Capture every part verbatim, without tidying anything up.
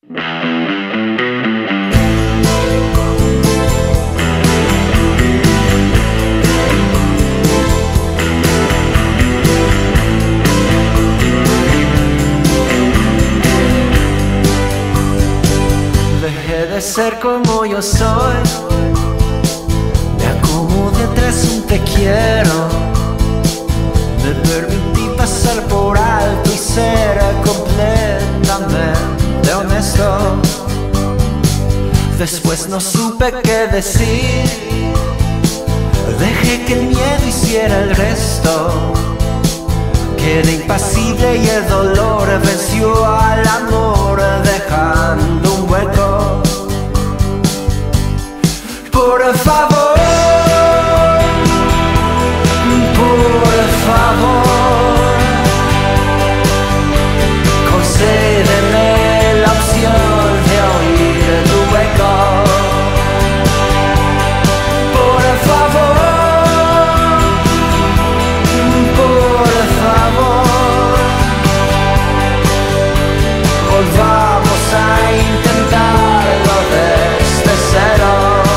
Dejé de ser como yo soy, me acomodé tras un te quiero, me permití pasar por alto y ser completamente honesto. Después no supe qué decir, dejé que el miedo hiciera el resto. Quedé impasible y el dolor venció al amor, dejando un hueco. Por favor, por favor, concédeme la opción de oír tu eco. Por favor, por favor, volvamos a intentarlo desde cero.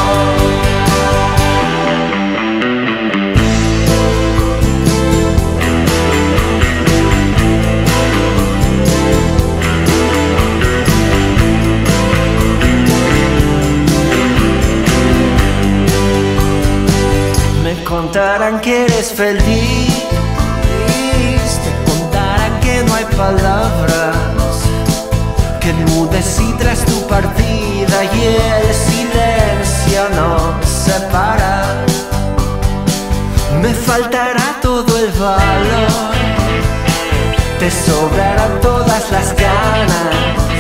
Me contarán que eres feliz, te contarán que no hay palabras que enmudeci tras tu partida y el silencio nos separa. Me faltará todo el valor, te sobrarán todas las ganas